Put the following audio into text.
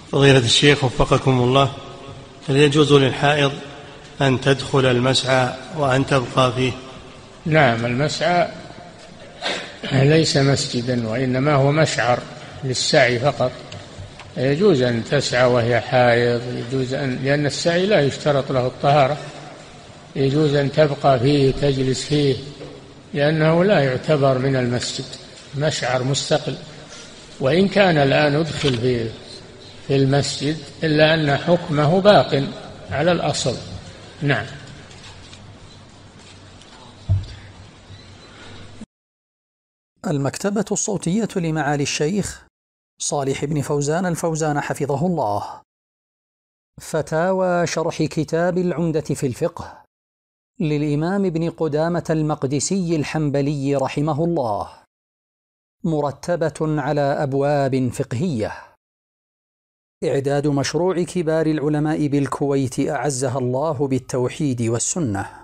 فضيلة الشيخ وفقكم الله، هل يجوز للحائض أن تدخل المسعى وأن تبقى فيه؟ نعم، المسعى ليس مسجدا وإنما هو مشعر للسعي فقط. يجوز أن تسعى وهي حائض، لأن السعي لا يشترط له الطهارة. يجوز أن تبقى فيه تجلس فيه، لأنه لا يعتبر من المسجد، مشعر مستقل. وإن كان الآن أدخل في المسجد إلا أن حكمه باق على الأصل. نعم. المكتبة الصوتية لمعالي الشيخ صالح بن فوزان الفوزان حفظه الله. فتاوى شرح كتاب العمدة في الفقه للإمام ابن قدامة المقدسي الحنبلي رحمه الله، مرتبة على أبواب فقهية. إعداد مشروع كبار العلماء بالكويت أعزها الله بالتوحيد والسنة.